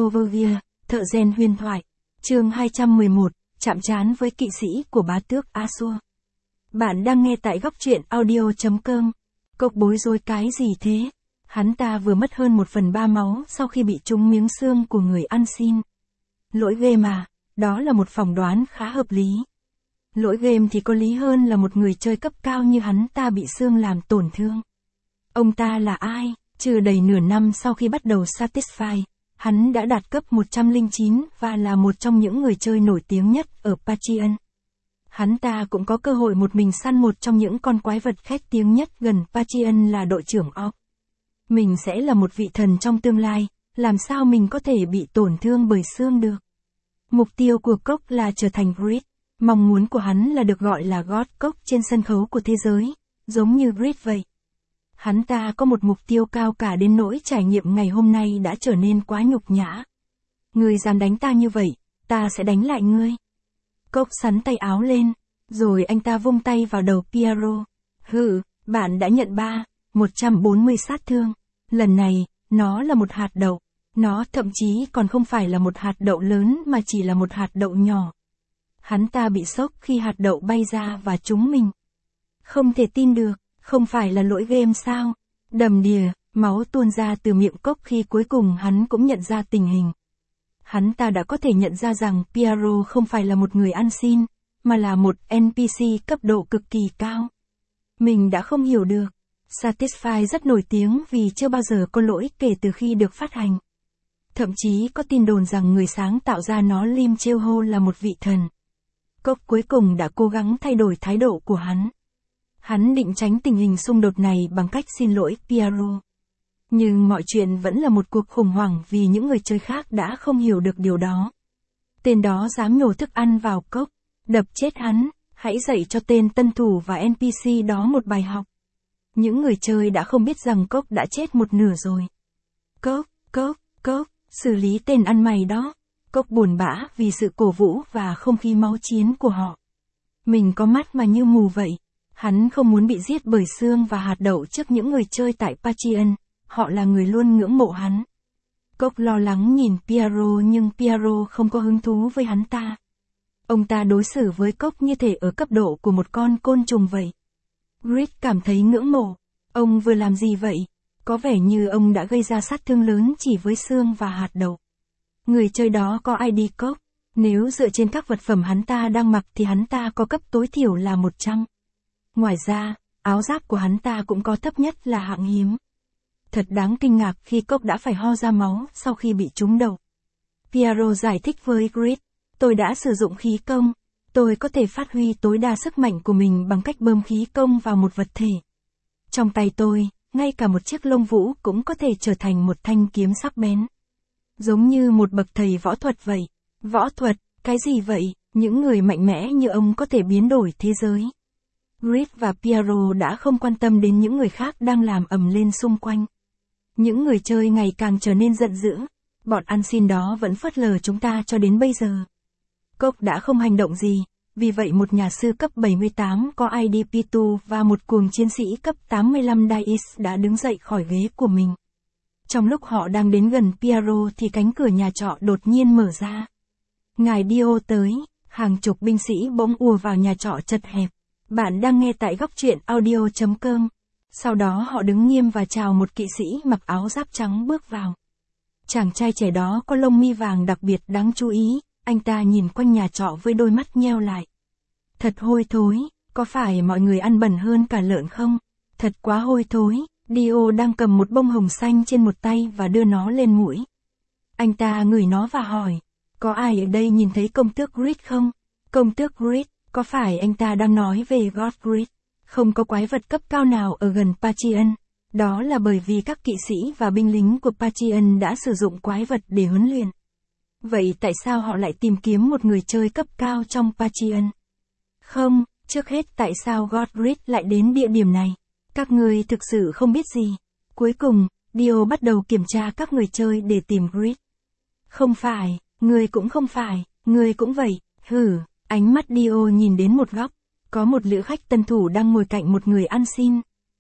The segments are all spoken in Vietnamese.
Overview, thợ rèn huyền thoại. Chương 211, chạm trán với kỵ sĩ của bá tước Ashur. Bạn đang nghe tại góc truyện audio.com. Cốc bối rối cái gì thế? Hắn ta vừa mất hơn 1/3 máu sau khi bị trúng miếng xương của người ăn xin. Lỗi game mà, đó là một phỏng đoán khá hợp lý. Lỗi game thì có lý hơn là một người chơi cấp cao như hắn ta bị xương làm tổn thương. Ông ta là ai? Chưa đầy nửa năm sau khi bắt đầu Satisfy, hắn đã đạt cấp 109 và là một trong những người chơi nổi tiếng nhất ở Patreon. Hắn ta cũng có cơ hội một mình săn một trong những con quái vật khét tiếng nhất gần Patreon là đội trưởng Orc. Mình sẽ là một vị thần trong tương lai, làm sao mình có thể bị tổn thương bởi xương được? Mục tiêu của Cốc là trở thành Grid. Mong muốn của hắn là được gọi là God Cốc trên sân khấu của thế giới, giống như Grid vậy. Hắn ta có một mục tiêu cao cả đến nỗi trải nghiệm ngày hôm nay đã trở nên quá nhục nhã. Ngươi dám đánh ta như vậy, ta sẽ đánh lại ngươi. Cốc sắn tay áo lên, rồi anh ta vung tay vào đầu Piero. Hừ, bạn đã nhận 140 sát thương. Lần này, nó là một hạt đậu. Nó thậm chí còn không phải là một hạt đậu lớn mà chỉ là một hạt đậu nhỏ. Hắn ta bị sốc khi hạt đậu bay ra và trúng mình. Không thể tin được, không phải là lỗi game sao? Đầm đìa, máu tuôn ra từ miệng Cốc khi cuối cùng hắn cũng nhận ra tình hình. Hắn ta đã có thể nhận ra rằng Piero không phải là một người ăn xin, mà là một NPC cấp độ cực kỳ cao. Mình đã không hiểu được. Satisfy rất nổi tiếng vì chưa bao giờ có lỗi kể từ khi được phát hành. Thậm chí có tin đồn rằng người sáng tạo ra nó Lim Cheo là một vị thần. Cốc cuối cùng đã cố gắng thay đổi thái độ của hắn. Hắn định tránh tình hình xung đột này bằng cách xin lỗi Piero. Nhưng mọi chuyện vẫn là một cuộc khủng hoảng vì những người chơi khác đã không hiểu được điều đó. Tên đó dám nhổ thức ăn vào Cốc, đập chết hắn, hãy dạy cho tên tân thủ và NPC đó một bài học. Những người chơi đã không biết rằng Cốc đã chết một nửa rồi. Cốc, xử lý tên ăn mày đó. Cốc buồn bã vì sự cổ vũ và không khí máu chiến của họ. Mình có mắt mà như mù vậy. Hắn không muốn bị giết bởi xương và hạt đậu trước những người chơi tại Patreon, họ là người luôn ngưỡng mộ hắn. Cốc lo lắng nhìn Piero nhưng Piero không có hứng thú với hắn ta. Ông ta đối xử với Cốc như thể ở cấp độ của một con côn trùng vậy. Grid cảm thấy ngưỡng mộ. Ông vừa làm gì vậy? Có vẻ như ông đã gây ra sát thương lớn chỉ với xương và hạt đậu. Người chơi đó có ID Cốc. Nếu dựa trên các vật phẩm hắn ta đang mặc thì hắn ta có cấp tối thiểu là 100. Ngoài ra, áo giáp của hắn ta cũng có thấp nhất là hạng hiếm. Thật đáng kinh ngạc khi Cốc đã phải ho ra máu sau khi bị trúng đầu. Piero giải thích với Grid, tôi đã sử dụng khí công. Tôi có thể phát huy tối đa sức mạnh của mình bằng cách bơm khí công vào một vật thể. Trong tay tôi, ngay cả một chiếc lông vũ cũng có thể trở thành một thanh kiếm sắc bén. Giống như một bậc thầy võ thuật vậy. Võ thuật, cái gì vậy? Những người mạnh mẽ như ông có thể biến đổi thế giới. Grid và Piero đã không quan tâm đến những người khác đang làm ầm lên xung quanh. Những người chơi ngày càng trở nên giận dữ. Bọn ăn xin đó vẫn phớt lờ chúng ta cho đến bây giờ. Cốc đã không hành động gì, vì vậy một nhà sư cấp 78 có ID P2 và một cuồng chiến sĩ cấp 85 Dice đã đứng dậy khỏi ghế của mình. Trong lúc họ đang đến gần Piero thì cánh cửa nhà trọ đột nhiên mở ra. Ngài Dio tới, hàng chục binh sĩ bỗng ùa vào nhà trọ chật hẹp. Bạn đang nghe tại góc truyện audio.com. Sau đó họ đứng nghiêm và chào một kỵ sĩ mặc áo giáp trắng bước vào. Chàng trai trẻ đó có lông mi vàng đặc biệt đáng chú ý, anh ta nhìn quanh nhà trọ với đôi mắt nheo lại. Thật hôi thối, có phải mọi người ăn bẩn hơn cả lợn không? Thật quá hôi thối. Dio đang cầm một bông hồng xanh trên một tay và đưa nó lên mũi. Anh ta ngửi nó và hỏi, có ai ở đây nhìn thấy công tước Grid không? Công tước Grid, có phải anh ta đang nói về God Grid? Không có quái vật cấp cao nào ở gần Patreon. Đó là bởi vì các kỵ sĩ và binh lính của Patreon đã sử dụng quái vật để huấn luyện. Vậy tại sao họ lại tìm kiếm một người chơi cấp cao trong Patreon? Không, trước hết tại sao God Grid lại đến địa điểm này? Các người thực sự không biết gì. Cuối cùng, Dio bắt đầu kiểm tra các người chơi để tìm Grid. Không phải, người cũng không phải, người cũng vậy. Hử, ánh mắt Dio nhìn đến một góc. Có một lữ khách tân thủ đang ngồi cạnh một người ăn xin.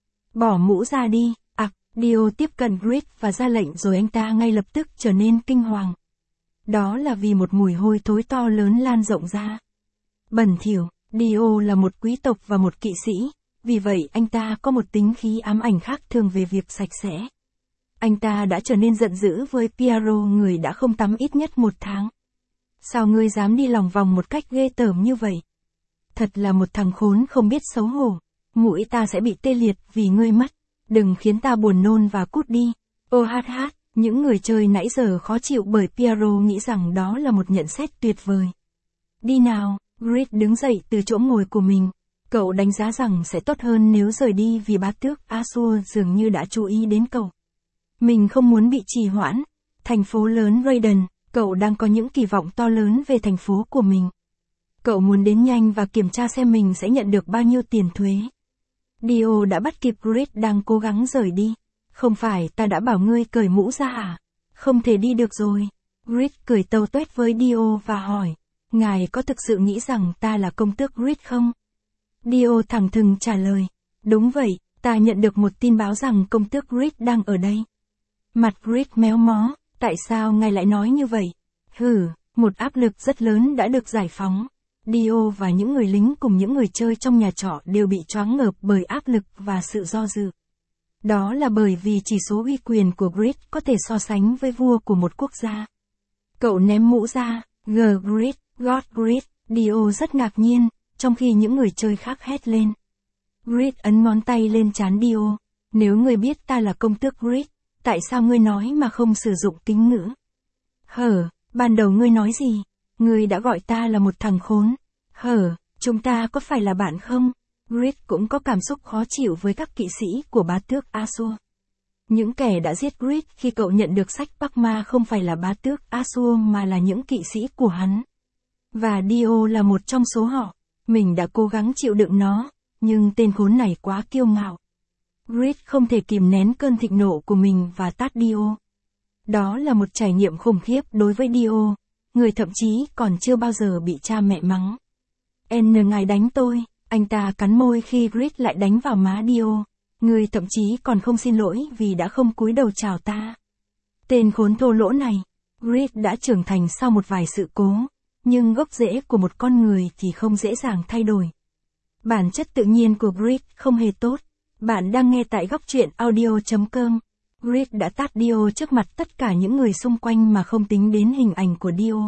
Bỏ mũ ra đi. Dio tiếp cận Grid và ra lệnh rồi anh ta ngay lập tức trở nên kinh hoàng. Đó là vì một mùi hôi thối to lớn lan rộng ra. Bẩn thỉu, Dio là một quý tộc và một kỵ sĩ, vì vậy anh ta có một tính khí ám ảnh khác thường về việc sạch sẽ. Anh ta đã trở nên giận dữ với Piero, người đã không tắm ít nhất 1 tháng. Sao ngươi dám đi lòng vòng một cách ghê tởm như vậy? Thật là một thằng khốn không biết xấu hổ. Mũi ta sẽ bị tê liệt vì ngươi mất. Đừng khiến ta buồn nôn và cút đi. Ô hát hát, những người chơi nãy giờ khó chịu bởi Piero nghĩ rằng đó là một nhận xét tuyệt vời. Đi nào, Grid đứng dậy từ chỗ ngồi của mình. Cậu đánh giá rằng sẽ tốt hơn nếu rời đi vì bá tước Azure dường như đã chú ý đến cậu. Mình không muốn bị trì hoãn. Thành phố lớn Raiden, cậu đang có những kỳ vọng to lớn về thành phố của mình. Cậu muốn đến nhanh và kiểm tra xem mình sẽ nhận được bao nhiêu tiền thuế. Dio đã bắt kịp Grid đang cố gắng rời đi. Không phải ta đã bảo ngươi cởi mũ ra à? Không thể đi được rồi. Grid cười tâu tuét với Dio và hỏi. Ngài có thực sự nghĩ rằng ta là công tước Grid không? Dio thẳng thừng trả lời. Đúng vậy, ta nhận được một tin báo rằng công tước Grid đang ở đây. Mặt Grid méo mó. Tại sao ngài lại nói như vậy? Một áp lực rất lớn đã được giải phóng. Dio và những người lính cùng những người chơi trong nhà trọ đều bị choáng ngợp bởi áp lực và sự do dự. Đó là bởi vì chỉ số uy quyền của Grid có thể so sánh với vua của một quốc gia. Cậu ném mũ ra, Grid, God Grid, Dio rất ngạc nhiên, trong khi những người chơi khác hét lên. Grid ấn ngón tay lên trán Dio. Nếu ngươi biết ta là công tước Grid, tại sao ngươi nói mà không sử dụng kính ngữ? Ban đầu ngươi nói gì? Ngươi đã gọi ta là một thằng khốn. Chúng ta có phải là bạn không? Grid cũng có cảm xúc khó chịu với các kỵ sĩ của bá tước Azure. Những kẻ đã giết Grid khi cậu nhận được sách Pakma không phải là bá tước Azure mà là những kỵ sĩ của hắn. Và Dio là một trong số họ. Mình đã cố gắng chịu đựng nó, nhưng tên khốn này quá kiêu ngạo. Grid không thể kìm nén cơn thịnh nộ của mình và tát Dio. Đó là một trải nghiệm khủng khiếp đối với Dio, người thậm chí còn chưa bao giờ bị cha mẹ mắng. Ngài đánh tôi, anh ta cắn môi khi Grid lại đánh vào má Dio. Người thậm chí còn không xin lỗi vì đã không cúi đầu chào ta. Tên khốn thô lỗ này, Grid đã trưởng thành sau một vài sự cố, nhưng gốc rễ của một con người thì không dễ dàng thay đổi. Bản chất tự nhiên của Grid không hề tốt. Bạn đang nghe tại góc truyện audio.com. Grid đã tát Dio trước mặt tất cả những người xung quanh mà không tính đến hình ảnh của Dio.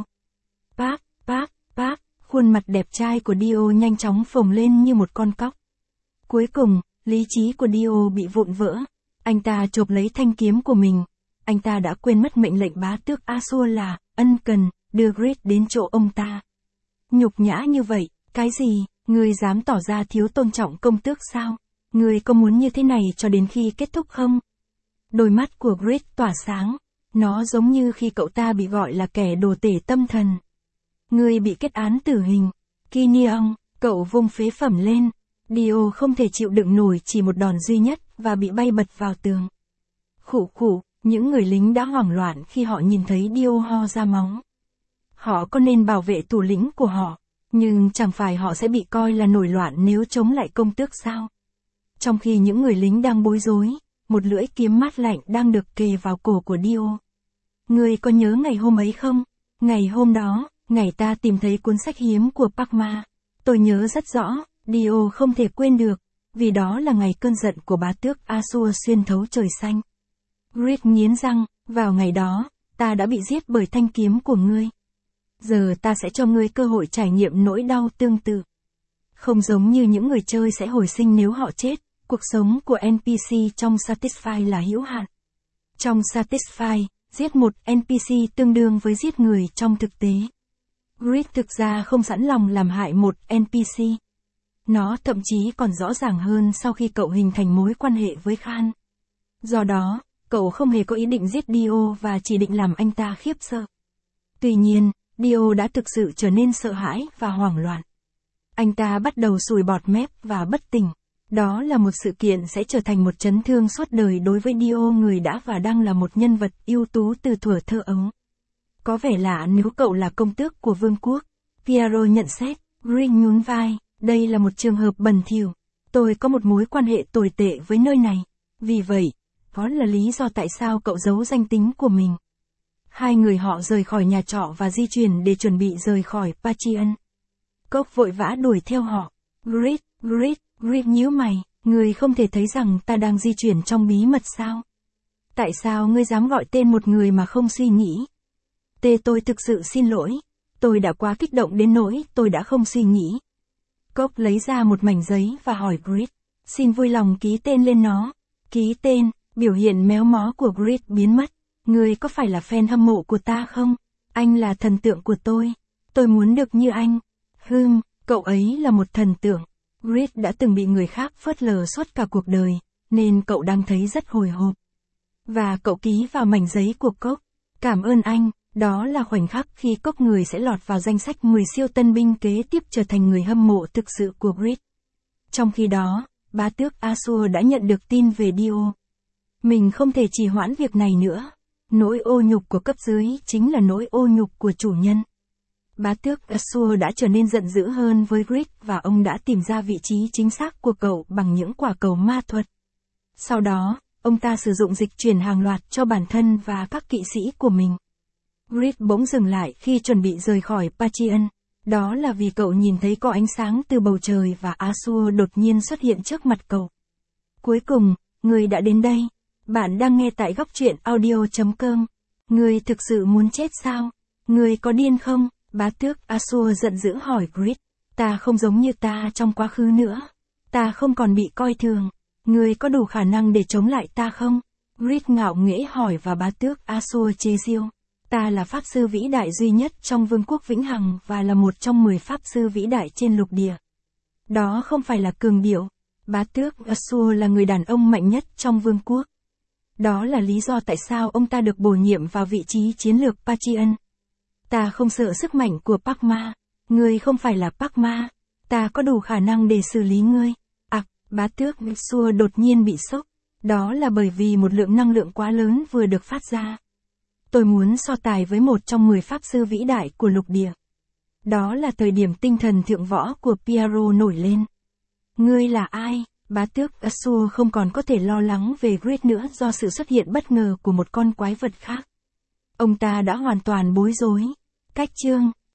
Khuôn mặt đẹp trai của Dio nhanh chóng phồng lên như một con cóc. Cuối cùng, lý trí của Dio bị vụn vỡ. Anh ta chộp lấy thanh kiếm của mình. Anh ta đã quên mất mệnh lệnh bá tước Azure là, ân cần, đưa Grid đến chỗ ông ta. Nhục nhã như vậy, cái gì, ngươi dám tỏ ra thiếu tôn trọng công tước sao? Ngươi có muốn như thế này cho đến khi kết thúc không? Đôi mắt của Grid tỏa sáng. Nó giống như khi cậu ta bị gọi là kẻ đồ tể tâm thần. Ngươi bị kết án tử hình. Kinion, cậu vung phế phẩm lên. Dio không thể chịu đựng nổi chỉ một đòn duy nhất và bị bay bật vào tường. Khụ, những người lính đã hoảng loạn khi họ nhìn thấy Dio ho ra máu. Họ có nên bảo vệ thủ lĩnh của họ, nhưng chẳng phải họ sẽ bị coi là nổi loạn nếu chống lại công tước sao? Trong khi những người lính đang bối rối, một lưỡi kiếm mát lạnh đang được kề vào cổ của Dio. Ngươi có nhớ ngày hôm ấy không? Ngày hôm đó, ngày ta tìm thấy cuốn sách hiếm của Pakma. Tôi nhớ rất rõ, Dio không thể quên được, vì đó là ngày cơn giận của bá tước Azure xuyên thấu trời xanh. Grid nghiến răng, vào ngày đó, ta đã bị giết bởi thanh kiếm của ngươi. Giờ ta sẽ cho ngươi cơ hội trải nghiệm nỗi đau tương tự. Không giống như những người chơi sẽ hồi sinh nếu họ chết, cuộc sống của NPC trong Satisfy là hữu hạn. Trong Satisfy, giết một NPC tương đương với giết người trong thực tế. Grid thực ra không sẵn lòng làm hại một NPC. Nó thậm chí còn rõ ràng hơn sau khi cậu hình thành mối quan hệ với Khan. Do đó, cậu không hề có ý định giết Dio và chỉ định làm anh ta khiếp sợ. Tuy nhiên, Dio đã thực sự trở nên sợ hãi và hoảng loạn. Anh ta bắt đầu sùi bọt mép và bất tỉnh. Đó là một sự kiện sẽ trở thành một chấn thương suốt đời đối với Dio, người đã và đang là một nhân vật ưu tú từ thuở thơ ấu. Có vẻ lạ nếu cậu là công tước của vương quốc. Piero nhận xét. Grid nhún vai. Đây là một trường hợp bẩn thỉu. Tôi có một mối quan hệ tồi tệ với nơi này. Vì vậy, đó là lý do tại sao cậu giấu danh tính của mình. Hai người họ rời khỏi nhà trọ và di chuyển để chuẩn bị rời khỏi Pachian. Cốc vội vã đuổi theo họ. Grit nhíu mày, ngươi không thể thấy rằng ta đang di chuyển trong bí mật sao? Tại sao ngươi dám gọi tên một người mà không suy nghĩ? Tôi thực sự xin lỗi. Tôi đã quá kích động đến nỗi tôi đã không suy nghĩ. Cốc lấy ra một mảnh giấy và hỏi Grit. Xin vui lòng ký tên lên nó. Ký tên, biểu hiện méo mó của Grit biến mất. Ngươi có phải là fan hâm mộ của ta không? Anh là thần tượng của tôi. Tôi muốn được như anh. Cậu ấy là một thần tượng. Grit đã từng bị người khác phớt lờ suốt cả cuộc đời, nên cậu đang thấy rất hồi hộp. Và cậu ký vào mảnh giấy của Cốc. Cảm ơn anh, đó là khoảnh khắc khi Cốc người sẽ lọt vào danh sách 10 siêu tân binh kế tiếp trở thành người hâm mộ thực sự của Grit. Trong khi đó, bá tước Azure đã nhận được tin về Dio. Mình không thể trì hoãn việc này nữa. Nỗi ô nhục của cấp dưới chính là nỗi ô nhục của chủ nhân. Bá tước Azure đã trở nên giận dữ hơn với Grit và ông đã tìm ra vị trí chính xác của cậu bằng những quả cầu ma thuật. Sau đó, ông ta sử dụng dịch chuyển hàng loạt cho bản thân và các kỵ sĩ của mình. Grit bỗng dừng lại khi chuẩn bị rời khỏi Pachian. Đó là vì cậu nhìn thấy có ánh sáng từ bầu trời và Azure đột nhiên xuất hiện trước mặt cậu. Cuối cùng, người đã đến đây. Bạn đang nghe tại góc truyện audio.com. Người thực sự muốn chết sao? Người có điên không? Bá tước Azure giận dữ hỏi Grit. Ta không giống như ta trong quá khứ nữa. Ta không còn bị coi thường. Người có đủ khả năng để chống lại ta không? Grit ngạo nghễ hỏi và bá tước Azure chế giễu. Ta là pháp sư vĩ đại duy nhất trong vương quốc vĩnh hằng và là một trong 10 pháp sư vĩ đại trên lục địa. Đó không phải là cường điệu. Bá tước Azure là người đàn ông mạnh nhất trong vương quốc. Đó là lý do tại sao ông ta được bổ nhiệm vào vị trí chiến lược Pachian. Ta không sợ sức mạnh của Pakma. Ngươi không phải là Pakma. Ta có đủ khả năng để xử lý ngươi. Bá tước Azure đột nhiên bị sốc. Đó là bởi vì một lượng năng lượng quá lớn vừa được phát ra. Tôi muốn so tài với một trong 10 pháp sư vĩ đại của lục địa. Đó là thời điểm tinh thần thượng võ của Piero nổi lên. Ngươi là ai? Bá tước Azure không còn có thể lo lắng về Grit nữa do sự xuất hiện bất ngờ của một con quái vật khác. Ông ta đã hoàn toàn bối rối. Cách chương